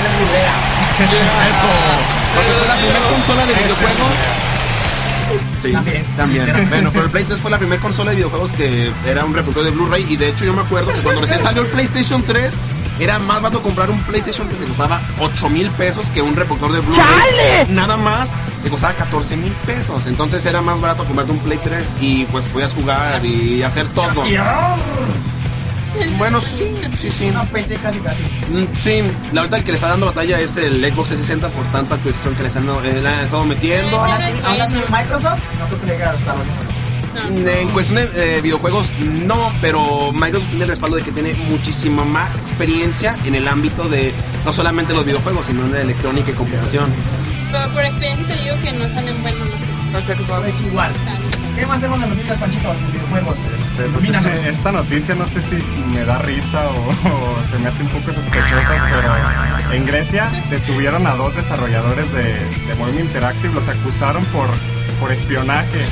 porque fue la primera consola de videojuegos. Sí, también, también. Bueno, pero el Play tres fue la primera consola de videojuegos que era un reproductor de Blu-ray. Y de hecho yo me acuerdo que cuando recién salió el PlayStation tres era más barato comprar un PlayStation que se costaba ocho mil pesos que un reproductor de Blu-ray. Nada más te costaba catorce mil pesos. Entonces era más barato comprarte un Play tres y pues podías jugar y hacer todo. Bueno, sí, sí, sí. Una P C casi, casi. Mm, Sí, la verdad el que le está dando batalla es el Xbox trescientos sesenta por tanta actualización que les han, eh, le han estado metiendo. Aún así, aún así Microsoft no creo que le llegue a estar En cuestión de eh, videojuegos, no, pero Microsoft tiene el respaldo de que tiene muchísima más experiencia en el ámbito de no solamente los videojuegos, sino de electrónica y computación. Pero por experiencia te digo que no salen buenos los videojuegos. Es igual. ¿Qué más tenemos de noticias, Panchito, de videojuegos? Este, no sé si- esta noticia no sé si me da risa o, o se me hace un poco sospechosa, pero en Grecia detuvieron a dos desarrolladores de, de Movie Interactive, los acusaron por, por espionaje.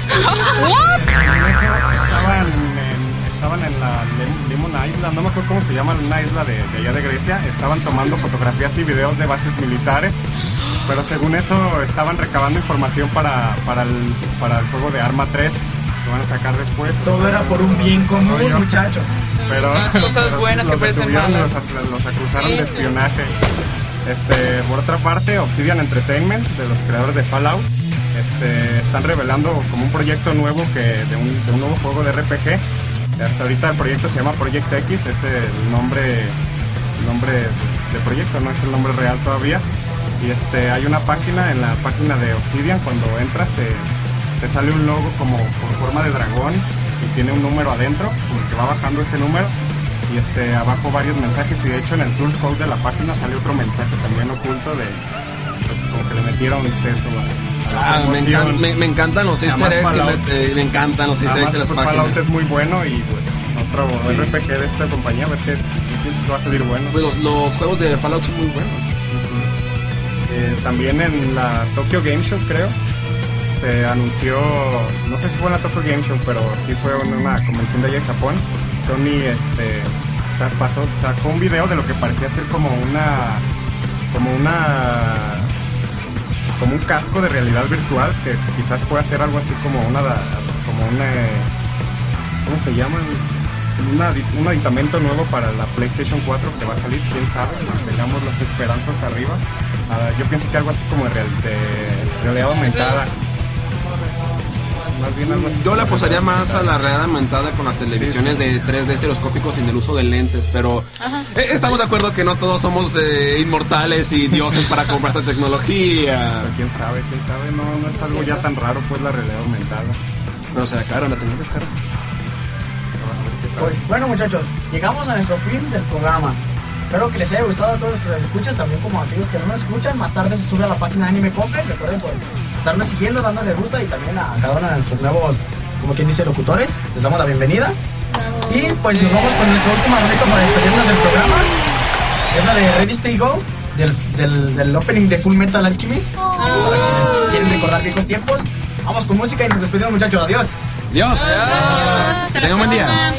En eso estaban en, estaban en la Lem- Lemon Island, no me acuerdo cómo se llama, una isla de, de allá de Grecia, estaban tomando fotografías y videos de bases militares. Pero según eso estaban recabando información para, para, el, para el juego de Arma tres que van a sacar después. Todo era por un bien común, muchachos. Pero Las cosas pero buenas los que parecen detuvieron, malas. Los, los acusaron de espionaje. Este, por otra parte, Obsidian Entertainment, de los creadores de Fallout, este, están revelando como un proyecto nuevo que de un, de un nuevo juego de R P G. Hasta ahorita el proyecto se llama Project X, es el nombre, el nombre de proyecto, no es el nombre real todavía. Y este, hay una página, en la página de Obsidian, cuando entras eh, te sale un logo como con forma de dragón y tiene un número adentro, como que va bajando ese número. Y este, abajo varios mensajes, y de hecho en el source code de la página sale otro mensaje también oculto de, pues como que le metieron seso a, a la Ah, me, promoción. encan- me, me encantan los easter Además, eggs, que Fallout- me, eh, me encantan los easter eggs Además, de las pues, páginas. Fallout es muy bueno y pues otro Sí. R P G de esta compañía, a ver qué yo pienso que va a salir bueno. Pues los, los juegos de Fallout son muy buenos. Eh, también en la Tokyo Game Show, creo, se anunció, no sé si fue en la Tokyo Game Show, pero sí fue en una convención de allá en Japón. Sony este, sa- pasó, sacó un video de lo que parecía ser como una, como una, como un casco de realidad virtual que quizás pueda ser algo así como una, como una, ¿cómo se llama? Una, un aditamento nuevo para la PlayStation cuatro que va a salir, quién sabe, tengamos las esperanzas arriba. Ah, yo pienso que algo así como de, real- de realidad aumentada. Más bien algo así. Yo le apostaría más a la realidad aumentada con las televisiones de tres D estereoscópicos sin el uso de lentes, pero eh, estamos de acuerdo que no todos somos eh, inmortales y dioses para comprar esta tecnología. Pero quién sabe, quién sabe, no, no es algo ya tan raro pues la realidad aumentada. Pero se la cara, la tecnología es cara. Pues bueno, muchachos, llegamos a nuestro fin del programa. Espero que les haya gustado a todos los escuchas, también como a aquellos que no nos escuchan. Más tarde se sube a la página de Anime Complex. Recuerden por estarnos siguiendo, dándole gusta, y también a cada uno de sus nuevos, como quien dice, locutores. Les damos la bienvenida. Y pues nos vamos con nuestra última rolita para despedirnos del programa. Es la de Ready Stay Go, del, del, del opening de Full Metal Alchemist. Oh. Para quienes quieren recordar viejos tiempos. Vamos con música y nos despedimos, muchachos. Adiós. Adiós. Adiós. Que tengan un buen día.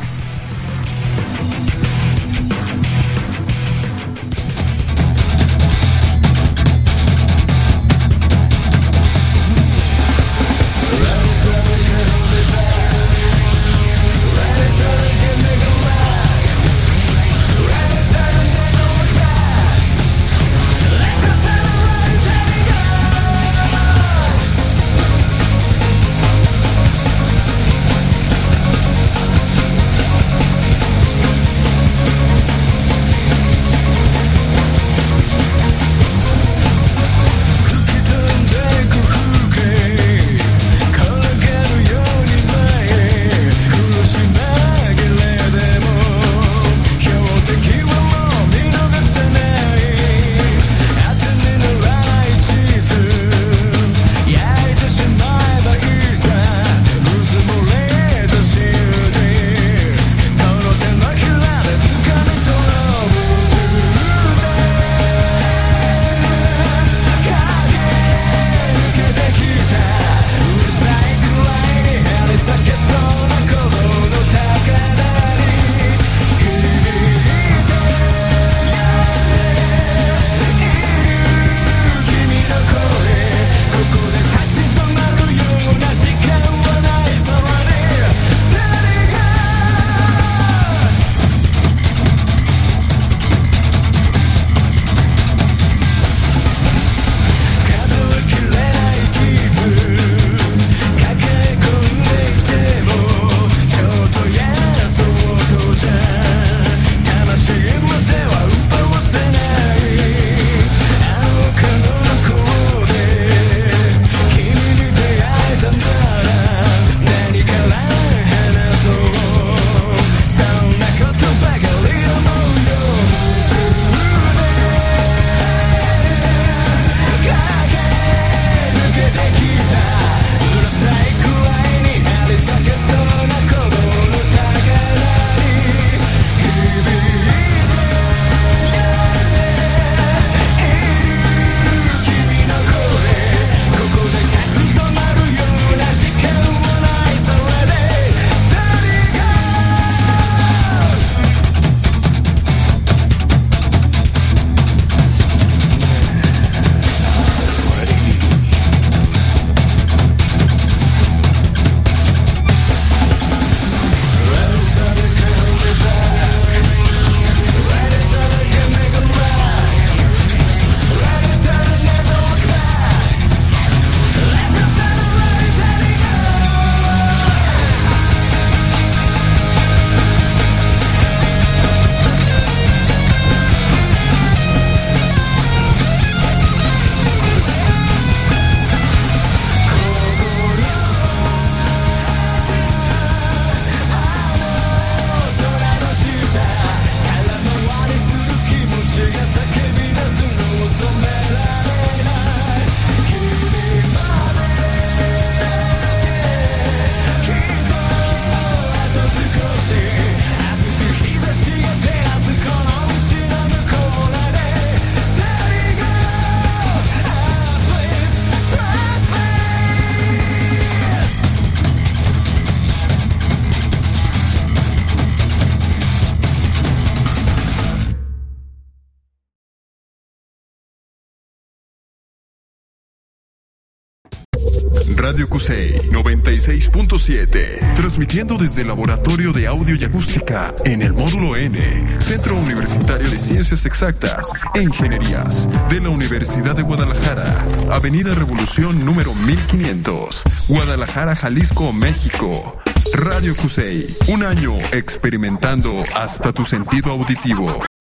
Radio Cusey noventa y seis punto siete, transmitiendo desde el Laboratorio de Audio y Acústica en el Módulo N, Centro Universitario de Ciencias Exactas e Ingenierías de la Universidad de Guadalajara, Avenida Revolución número mil quinientos, Guadalajara, Jalisco, México. Radio Cusey, un año experimentando hasta tu sentido auditivo.